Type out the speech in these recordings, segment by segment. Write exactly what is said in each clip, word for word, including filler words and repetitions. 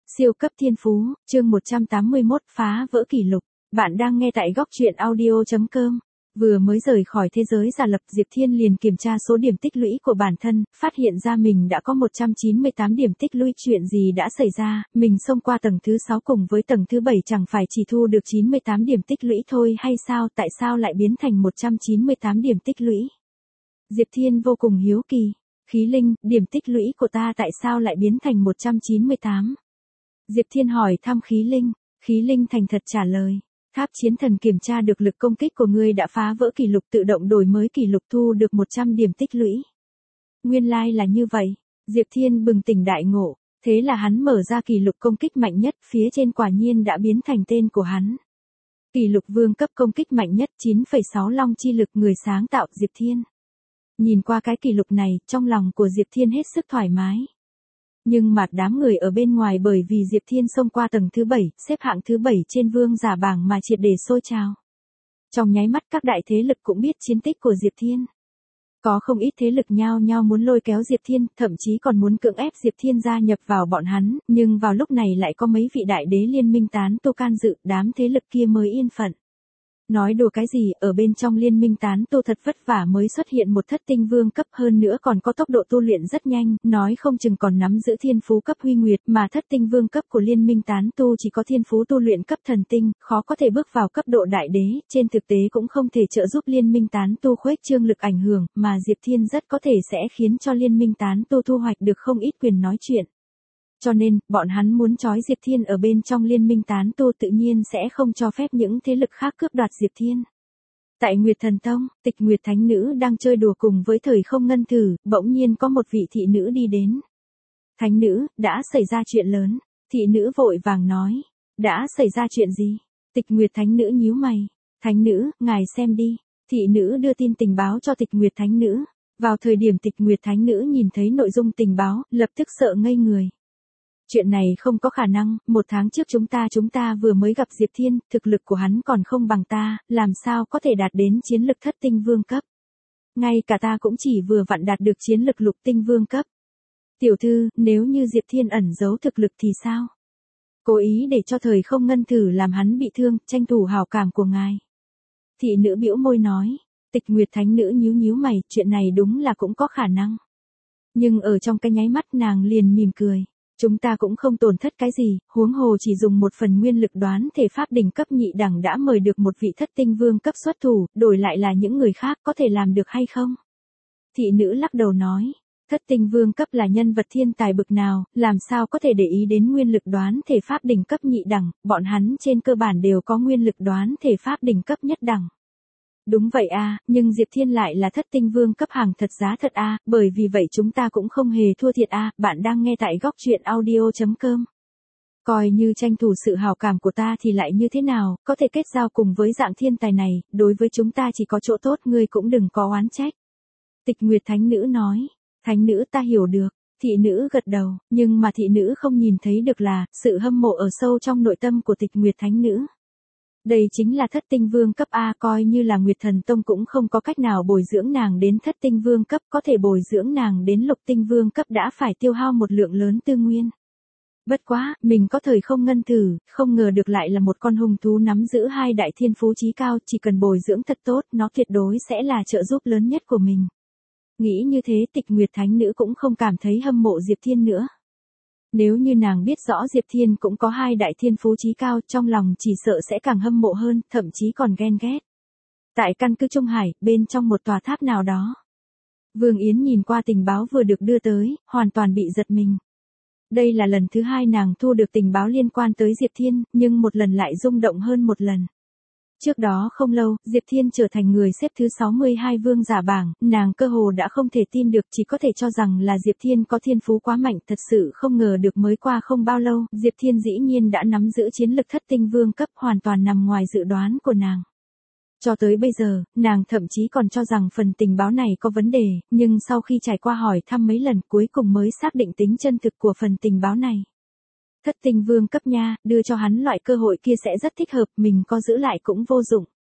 Siêu cấp thiên phú, chương một trăm tám mươi mốt phá vỡ kỷ lục. Bạn đang nghe tại góc truyện audio chấm com. Vừa mới rời khỏi thế giới giả lập, Diệp Thiên liền kiểm tra số điểm tích lũy của bản thân, phát hiện ra mình đã có một trăm chín mươi tám điểm tích lũy. Chuyện gì đã xảy ra, mình xông qua tầng thứ sáu cùng với tầng thứ bảy chẳng phải chỉ thu được chín mươi tám điểm tích lũy thôi hay sao, tại sao lại biến thành một trăm chín mươi tám điểm tích lũy? Diệp Thiên vô cùng hiếu kỳ. Khí linh, điểm tích lũy của ta tại sao lại biến thành một trăm chín mươi tám? Diệp Thiên hỏi thăm khí linh, khí linh thành thật trả lời. Tháp chiến thần kiểm tra được lực công kích của ngươi đã phá vỡ kỷ lục, tự động đổi mới kỷ lục, thu được một trăm điểm tích lũy. Nguyên lai like là như vậy. Diệp Thiên bừng tỉnh đại ngộ, thế là hắn mở ra kỷ lục công kích mạnh nhất, phía trên quả nhiên đã biến thành tên của hắn. Kỷ lục vương cấp công kích mạnh nhất chín phẩy sáu long chi lực, người sáng tạo Diệp Thiên. Nhìn qua cái kỷ lục này, trong lòng của Diệp Thiên hết sức thoải mái. Nhưng mà đám người ở bên ngoài bởi vì Diệp Thiên xông qua tầng thứ bảy, xếp hạng thứ bảy trên vương giả bảng mà triệt để sôi trào. Trong nháy mắt các đại thế lực cũng biết chiến tích của Diệp Thiên. Có không ít thế lực nhao nhao muốn lôi kéo Diệp Thiên, thậm chí còn muốn cưỡng ép Diệp Thiên gia nhập vào bọn hắn, nhưng vào lúc này lại có mấy vị đại đế liên minh tán tu can dự, đám thế lực kia mới yên phận. Nói đùa cái gì, ở bên trong liên minh tán tu thật vất vả mới xuất hiện một thất tinh vương cấp, hơn nữa còn có tốc độ tu luyện rất nhanh, nói không chừng còn nắm giữ thiên phú cấp huy nguyệt, mà thất tinh vương cấp của liên minh tán tu chỉ có thiên phú tu luyện cấp thần tinh, khó có thể bước vào cấp độ đại đế, trên thực tế cũng không thể trợ giúp liên minh tán tu khuếch trương lực ảnh hưởng, mà Diệp Thiên rất có thể sẽ khiến cho liên minh tán tu thu hoạch được không ít quyền nói chuyện. Cho nên, bọn hắn muốn trói Diệp Thiên ở bên trong liên minh tán tu, tự nhiên sẽ không cho phép những thế lực khác cướp đoạt Diệp Thiên. Tại Nguyệt Thần Tông, Tịch Nguyệt Thánh Nữ đang chơi đùa cùng với Thời Không Ngân Thử, bỗng nhiên có một vị thị nữ đi đến. Thánh nữ, đã xảy ra chuyện lớn. Thị nữ vội vàng nói. Đã xảy ra chuyện gì? Tịch Nguyệt Thánh Nữ nhíu mày. Thánh nữ, ngài xem đi. Thị nữ đưa tin tình báo cho Tịch Nguyệt Thánh Nữ. Vào thời điểm Tịch Nguyệt Thánh Nữ nhìn thấy nội dung tình báo, lập tức sợ ngây người. Chuyện này không có khả năng, một tháng trước chúng ta chúng ta vừa mới gặp Diệp Thiên, thực lực của hắn còn không bằng ta, làm sao có thể đạt đến chiến lực thất tinh vương cấp. Ngay cả ta cũng chỉ vừa vặn đạt được chiến lực lục tinh vương cấp. Tiểu thư, nếu như Diệp Thiên ẩn giấu thực lực thì sao? Cố ý để cho Thời Không Ngân Thử làm hắn bị thương, tranh thủ hảo cảm của ngài. Thị nữ bĩu môi nói, Tịch Nguyệt Thánh Nữ nhíu nhíu mày, chuyện này đúng là cũng có khả năng. Nhưng ở trong cái nháy mắt nàng liền mỉm cười. Chúng ta cũng không tổn thất cái gì, huống hồ chỉ dùng một phần nguyên lực đoán thể pháp đỉnh cấp nhị đẳng đã mời được một vị thất tinh vương cấp xuất thủ, đổi lại là những người khác có thể làm được hay không? Thị nữ lắc đầu nói, thất tinh vương cấp là nhân vật thiên tài bực nào, làm sao có thể để ý đến nguyên lực đoán thể pháp đỉnh cấp nhị đẳng, bọn hắn trên cơ bản đều có nguyên lực đoán thể pháp đỉnh cấp nhất đẳng. Đúng vậy a, nhưng Diệp Thiên lại là thất tinh vương cấp hàng thật giá thật a, bởi vì vậy chúng ta cũng không hề thua thiệt a, bạn đang nghe tại góc truyện audio chấm com. Coi như tranh thủ sự hảo cảm của ta thì lại như thế nào, có thể kết giao cùng với dạng thiên tài này, đối với chúng ta chỉ có chỗ tốt, ngươi cũng đừng có oán trách. Tịch Nguyệt Thánh Nữ nói, Thánh Nữ ta hiểu được. Thị nữ gật đầu, nhưng mà thị nữ không nhìn thấy được là, sự hâm mộ ở sâu trong nội tâm của Tịch Nguyệt Thánh Nữ. Đây chính là thất tinh vương cấp A, coi như là Nguyệt Thần Tông cũng không có cách nào bồi dưỡng nàng đến thất tinh vương cấp, có thể bồi dưỡng nàng đến lục tinh vương cấp đã phải tiêu hao một lượng lớn tư nguyên. Bất quá, mình có Thời Không Ngân Thử, không ngờ được lại là một con hung thú nắm giữ hai đại thiên phú chí cao, chỉ cần bồi dưỡng thật tốt, nó tuyệt đối sẽ là trợ giúp lớn nhất của mình. Nghĩ như thế, Tịch Nguyệt Thánh Nữ cũng không cảm thấy hâm mộ Diệp Thiên nữa. Nếu như nàng biết rõ Diệp Thiên cũng có hai đại thiên phú chí cao, trong lòng chỉ sợ sẽ càng hâm mộ hơn, thậm chí còn ghen ghét. Tại căn cứ Trung Hải, bên trong một tòa tháp nào đó. Vương Yến nhìn qua tình báo vừa được đưa tới, hoàn toàn bị giật mình. Đây là lần thứ hai nàng thu được tình báo liên quan tới Diệp Thiên, nhưng một lần lại rung động hơn một lần. Trước đó không lâu, Diệp Thiên trở thành người xếp thứ sáu mươi hai vương giả bảng, nàng cơ hồ đã không thể tin được, chỉ có thể cho rằng là Diệp Thiên có thiên phú quá mạnh, thật sự không ngờ được mới qua không bao lâu, Diệp Thiên dĩ nhiên đã nắm giữ chiến lực thất tinh vương cấp, hoàn toàn nằm ngoài dự đoán của nàng. Cho tới bây giờ, nàng thậm chí còn cho rằng phần tình báo này có vấn đề, nhưng sau khi trải qua hỏi thăm mấy lần cuối cùng mới xác định tính chân thực của phần tình báo này. Thất tinh vương cấp nha, đưa cho hắn loại cơ hội kia sẽ rất thích hợp, mình có giữ lại cũng vô dụng.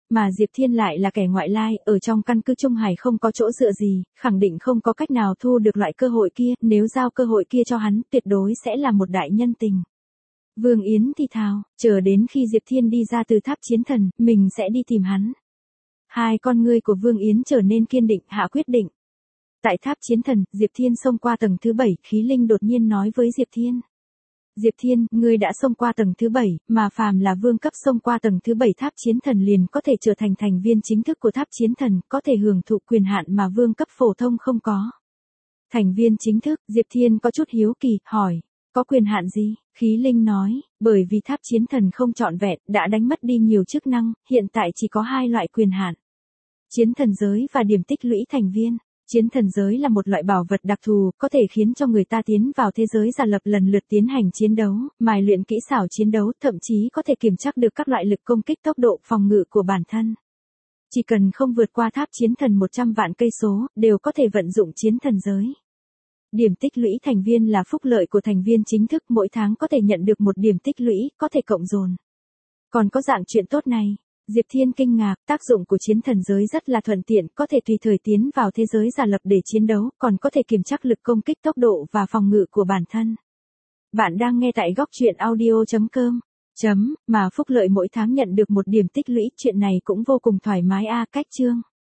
Mà Diệp Thiên lại là kẻ ngoại lai, ở trong căn cứ Trung Hải không có chỗ dựa gì, khẳng định không có cách nào thu được loại cơ hội kia, nếu giao cơ hội kia cho hắn, tuyệt đối sẽ là một đại nhân tình. Vương Yến thì thào, chờ đến khi Diệp Thiên đi ra từ tháp chiến thần, mình sẽ đi tìm hắn. Hai con ngươi của Vương Yến trở nên kiên định, hạ quyết định. Tại tháp chiến thần, Diệp Thiên xông qua tầng thứ bảy, khí linh đột nhiên nói với Diệp Thiên. Diệp Thiên, ngươi đã xông qua tầng thứ bảy, mà phàm là vương cấp xông qua tầng thứ bảy tháp chiến thần liền có thể trở thành thành viên chính thức của tháp chiến thần, có thể hưởng thụ quyền hạn mà vương cấp phổ thông không có. Thành viên chính thức, Diệp Thiên có chút hiếu kỳ, hỏi, có quyền hạn gì? Khí linh nói, bởi vì tháp chiến thần không trọn vẹn, đã đánh mất đi nhiều chức năng, hiện tại chỉ có hai loại quyền hạn. Chiến thần giới và điểm tích lũy thành viên. Chiến thần giới là một loại bảo vật đặc thù, có thể khiến cho người ta tiến vào thế giới giả lập lần lượt tiến hành chiến đấu, mài luyện kỹ xảo chiến đấu, thậm chí có thể kiểm tra được các loại lực công kích tốc độ phòng ngự của bản thân. Chỉ cần không vượt qua tháp chiến thần một trăm vạn cây số, đều có thể vận dụng chiến thần giới. Điểm tích lũy thành viên là phúc lợi của thành viên chính thức, mỗi tháng có thể nhận được một điểm tích lũy, có thể cộng dồn. Còn có dạng chuyện tốt này. Diệp Thiên kinh ngạc, tác dụng của chiến thần giới rất là thuận tiện, có thể tùy thời tiến vào thế giới giả lập để chiến đấu, còn có thể kiểm tra lực công kích tốc độ và phòng ngự của bản thân. Bạn đang nghe tại góc truyện audio chấm com. Chấm, mà phúc lợi mỗi tháng nhận được một điểm tích lũy, chuyện này cũng vô cùng thoải mái a. Cách chương.